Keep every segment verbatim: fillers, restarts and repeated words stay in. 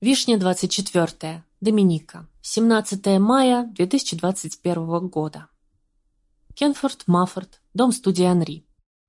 Вишня двадцать четвёртая. Доминика. семнадцатое мая две тысячи двадцать первого года. Кенфорд, Маффорд. Дом-студия Анри.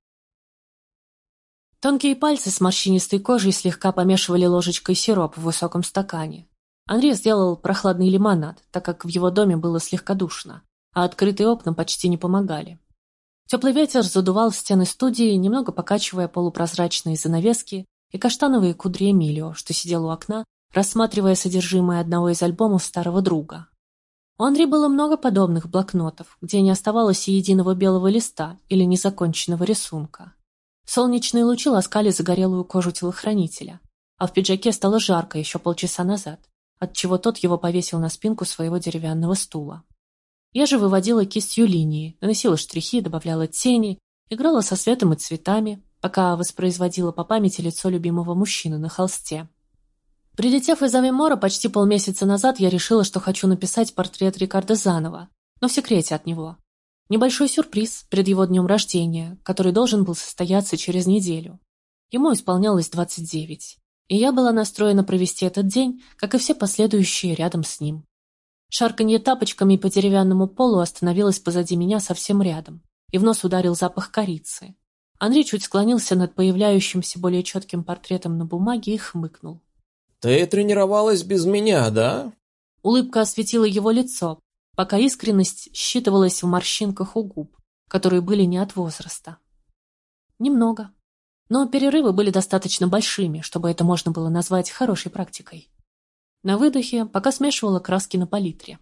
Тонкие пальцы с морщинистой кожей слегка помешивали ложечкой сироп в высоком стакане. Анри сделал прохладный лимонад, так как в его доме было слегка душно, а открытые окна почти не помогали. Теплый ветер задувал в стены студии, немного покачивая полупрозрачные занавески и каштановые кудри Эмилио, что сидел у окна, рассматривая содержимое одного из альбомов старого друга. У Анри было много подобных блокнотов, где не оставалось и единого белого листа или незаконченного рисунка. Солнечные лучи ласкали загорелую кожу телохранителя, а в пиджаке стало жарко еще полчаса назад, отчего тот его повесил на спинку своего деревянного стула. Я же выводила кистью линии, наносила штрихи, добавляла тени, играла со светом и цветами, пока воспроизводила по памяти лицо любимого мужчины на холсте. Прилетев из Авимора почти полмесяца назад, я решила, что хочу написать портрет Рикардо заново, но в секрете от него. Небольшой сюрприз перед его днем рождения, который должен был состояться через неделю. Ему исполнялось двадцать девять, и я была настроена провести этот день, как и все последующие рядом с ним. Шарканье тапочками по деревянному полу остановилось позади меня совсем рядом, и в нос ударил запах корицы. Анри чуть склонился над появляющимся более четким портретом на бумаге и хмыкнул. «Ты тренировалась без меня, да?» Улыбка осветила его лицо, пока искренность считывалась в морщинках у губ, которые были не от возраста. Немного. Но перерывы были достаточно большими, чтобы это можно было назвать хорошей практикой. На выдохе, пока смешивала краски на палитре.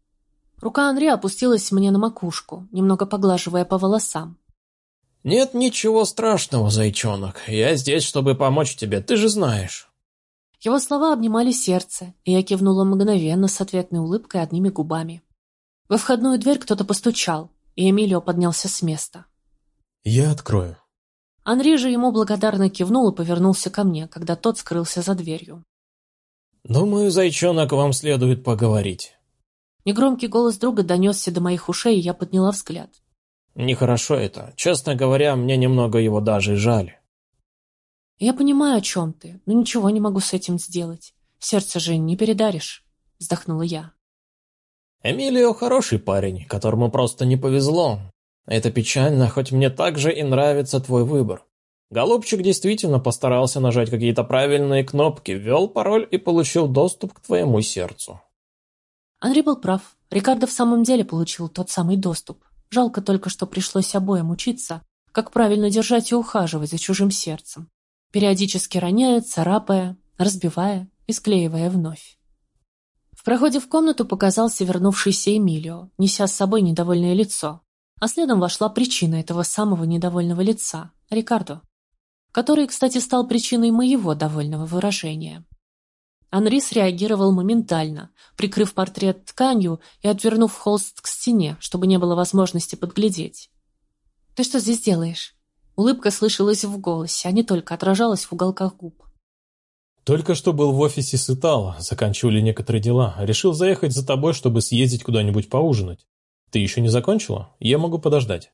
Рука Анри опустилась мне на макушку, немного поглаживая по волосам. «Нет ничего страшного, зайчонок. Я здесь, чтобы помочь тебе, ты же знаешь». Его слова обнимали сердце, и я кивнула мгновенно с ответной улыбкой одними губами. Во входную дверь кто-то постучал, и Эмилио поднялся с места. «Я открою». Анри же ему благодарно кивнул и повернулся ко мне, когда тот скрылся за дверью. «Думаю, зайчонок, вам следует поговорить». Негромкий голос друга донесся до моих ушей, и я подняла взгляд. «Нехорошо это. Честно говоря, мне немного его даже жаль». «Я понимаю, о чем ты, но ничего не могу с этим сделать. Сердце же не передаришь», — вздохнула я. «Эмилио хороший парень, которому просто не повезло. Это печально, хоть мне также и нравится твой выбор. Голубчик действительно постарался нажать какие-то правильные кнопки, ввел пароль и получил доступ к твоему сердцу». Анри был прав. Рикардо в самом деле получил тот самый доступ. Жалко только, что пришлось обоим учиться, как правильно держать и ухаживать за чужим сердцем, периодически роняя, царапая, разбивая и склеивая вновь. В проходе в комнату показался вернувшийся Эмилио, неся с собой недовольное лицо, а следом вошла причина этого самого недовольного лица — Рикардо, который, кстати, стал причиной моего довольного выражения. Анри среагировал моментально, прикрыв портрет тканью и отвернув холст к стене, чтобы не было возможности подглядеть. «Ты что здесь делаешь?» Улыбка слышалась в голосе, а не только отражалась в уголках губ. «Только что был в офисе Сытала, заканчивали некоторые дела. Решил заехать за тобой, чтобы съездить куда-нибудь поужинать. Ты еще не закончила? Я могу подождать».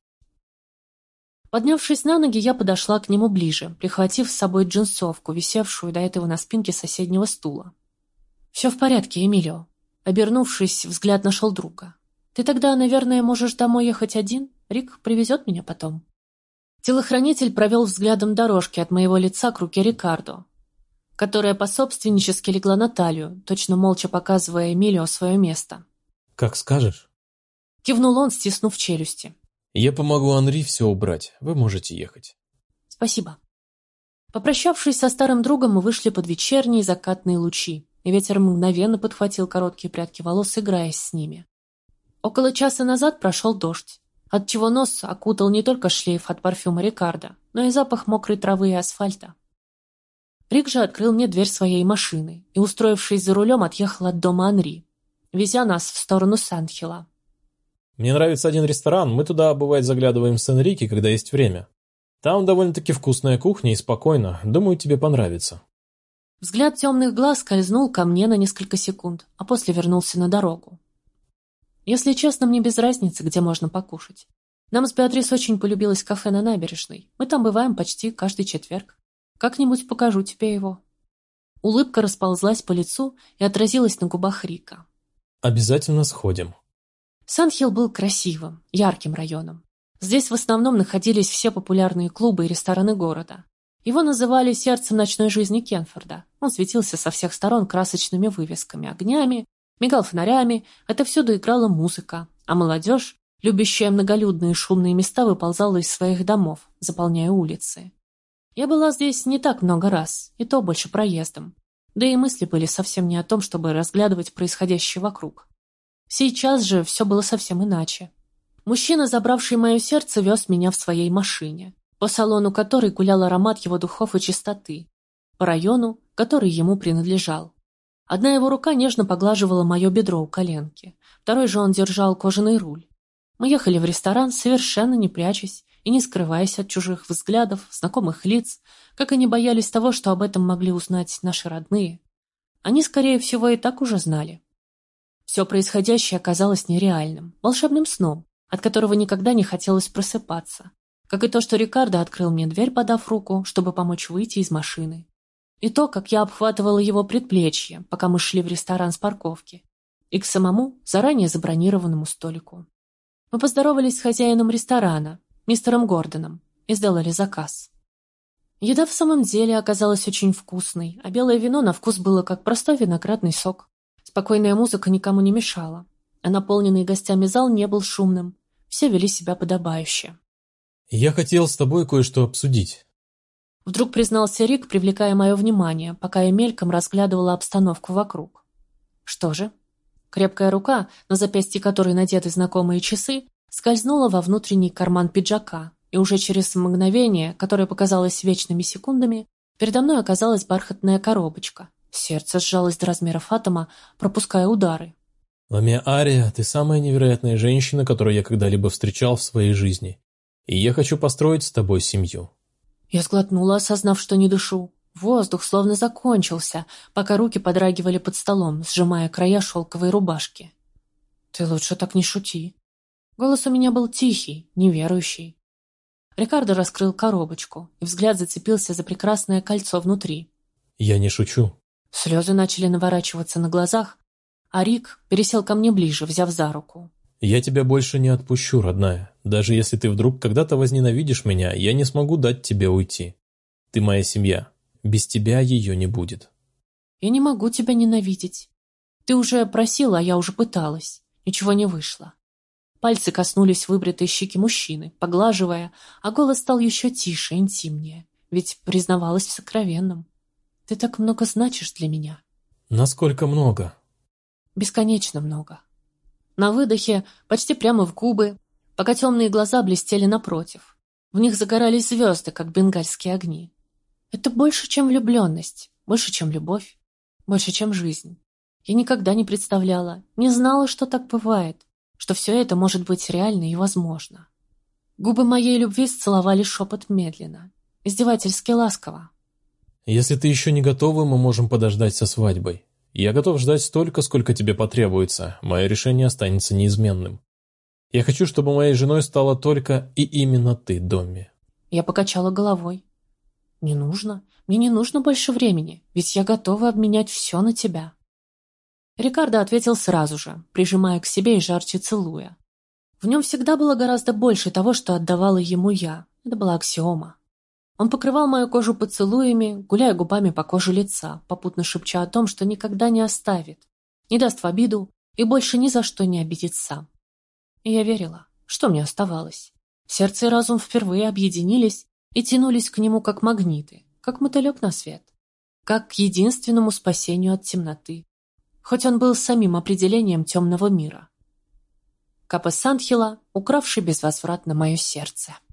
Поднявшись на ноги, я подошла к нему ближе, прихватив с собой джинсовку, висевшую до этого на спинке соседнего стула. «Все в порядке, Эмилио». Обернувшись, взгляд нашел друга. «Ты тогда, наверное, можешь домой ехать один? Рик привезет меня потом». Телохранитель провел взглядом дорожки от моего лица к руке Рикардо, которая пособственнически легла на талию, точно молча показывая Эмилио свое место. «Как скажешь». Кивнул он, стиснув челюсти. «Я помогу Анри все убрать. Вы можете ехать». «Спасибо». Попрощавшись со старым другом, мы вышли под вечерние закатные лучи, и ветер мгновенно подхватил короткие прядки волос, играясь с ними. Около часа назад прошел дождь, отчего нос окутал не только шлейф от парфюма Рикардо, но и запах мокрой травы и асфальта. Рик же открыл мне дверь своей машины и, устроившись за рулем, отъехал от дома Анри, везя нас в сторону Сан-Хила. «Мне нравится один ресторан, мы туда, бывает, заглядываем с Энрике, когда есть время. Там довольно-таки вкусная кухня и спокойно, думаю, тебе понравится». Взгляд темных глаз скользнул ко мне на несколько секунд, а после вернулся на дорогу. Если честно, мне без разницы, где можно покушать. Нам с Беатрис очень полюбилось кафе на набережной. Мы там бываем почти каждый четверг. Как-нибудь покажу тебе его. Улыбка расползлась по лицу и отразилась на губах Рика. Обязательно сходим. Сандхилл был красивым, ярким районом. Здесь в основном находились все популярные клубы и рестораны города. Его называли сердцем ночной жизни Кенфорда. Он светился со всех сторон красочными вывесками, огнями, мигал фонарями, отовсюду играла музыка, а молодежь, любящая многолюдные шумные места, выползала из своих домов, заполняя улицы. Я была здесь не так много раз, и то больше проездом. Да и мысли были совсем не о том, чтобы разглядывать происходящее вокруг. Сейчас же все было совсем иначе. Мужчина, забравший мое сердце, вез меня в своей машине, по салону которой гулял аромат его духов и чистоты, по району, который ему принадлежал. Одна его рука нежно поглаживала мое бедро у коленки, второй же он держал кожаный руль. Мы ехали в ресторан, совершенно не прячась и не скрываясь от чужих взглядов, знакомых лиц, как они боялись того, что об этом могли узнать наши родные. Они, скорее всего, и так уже знали. Все происходящее оказалось нереальным, волшебным сном, от которого никогда не хотелось просыпаться, как и то, что Рикардо открыл мне дверь, подав руку, чтобы помочь выйти из машины. И то, как я обхватывала его предплечье, пока мы шли в ресторан с парковки, и к самому заранее забронированному столику. Мы поздоровались с хозяином ресторана, мистером Гордоном, и сделали заказ. Еда в самом деле оказалась очень вкусной, а белое вино на вкус было как простой виноградный сок. Спокойная музыка никому не мешала, а наполненный гостями зал не был шумным. Все вели себя подобающе. «Я хотел с тобой кое-что обсудить». Вдруг признался Рик, привлекая мое внимание, пока я мельком разглядывала обстановку вокруг. Что же? Крепкая рука, на запястье которой надеты знакомые часы, скользнула во внутренний карман пиджака, и уже через мгновение, которое показалось вечными секундами, передо мной оказалась бархатная коробочка. Сердце сжалось до размеров атома, пропуская удары. «Ламия Ария, ты самая невероятная женщина, которую я когда-либо встречал в своей жизни. И я хочу построить с тобой семью». Я сглотнула, осознав, что не дышу. Воздух словно закончился, пока руки подрагивали под столом, сжимая края шелковой рубашки. «Ты лучше так не шути». Голос у меня был тихий, неверующий. Рикардо раскрыл коробочку, и взгляд зацепился за прекрасное кольцо внутри. «Я не шучу». Слезы начали наворачиваться на глазах, а Рик пересел ко мне ближе, взяв за руку. «Я тебя больше не отпущу, родная. Даже если ты вдруг когда-то возненавидишь меня, я не смогу дать тебе уйти. Ты моя семья. Без тебя ее не будет». «Я не могу тебя ненавидеть. Ты уже просила, а я уже пыталась. Ничего не вышло». Пальцы коснулись выбритой щеки мужчины, поглаживая, а голос стал еще тише, интимнее, ведь признавалась в сокровенном. «Ты так много значишь для меня». «Насколько много?» «Бесконечно много». На выдохе, почти прямо в губы, пока темные глаза блестели напротив. В них загорались звезды, как бенгальские огни. Это больше, чем влюбленность, больше, чем любовь, больше, чем жизнь. Я никогда не представляла, не знала, что так бывает, что все это может быть реально и возможно. Губы моей любви сцеловали шепот медленно, издевательски ласково. «Если ты еще не готова, мы можем подождать со свадьбой. Я готов ждать столько, сколько тебе потребуется. Мое решение останется неизменным. Я хочу, чтобы моей женой стала только и именно ты, Домми». Я покачала головой. «Не нужно. Мне не нужно больше времени, ведь я готова обменять все на тебя». Рикардо ответил сразу же, прижимая к себе и жарче целуя. В нем всегда было гораздо больше того, что отдавала ему я. Это была аксиома. Он покрывал мою кожу поцелуями, гуляя губами по коже лица, попутно шепча о том, что никогда не оставит, не даст в обиду и больше ни за что не обидит сам. И я верила. Что мне оставалось? Сердце и разум впервые объединились и тянулись к нему как магниты, как мотылек на свет, как к единственному спасению от темноты, хоть он был самим определением темного мира. Капа Сандхилла, укравший безвозвратно мое сердце.